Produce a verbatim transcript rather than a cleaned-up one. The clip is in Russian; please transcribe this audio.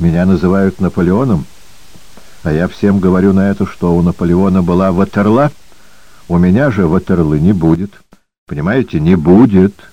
Меня называют Наполеоном, а я всем говорю на это, что у Наполеона была Ваттерла, у меня же Ватерлы не будет. Понимаете, не будет».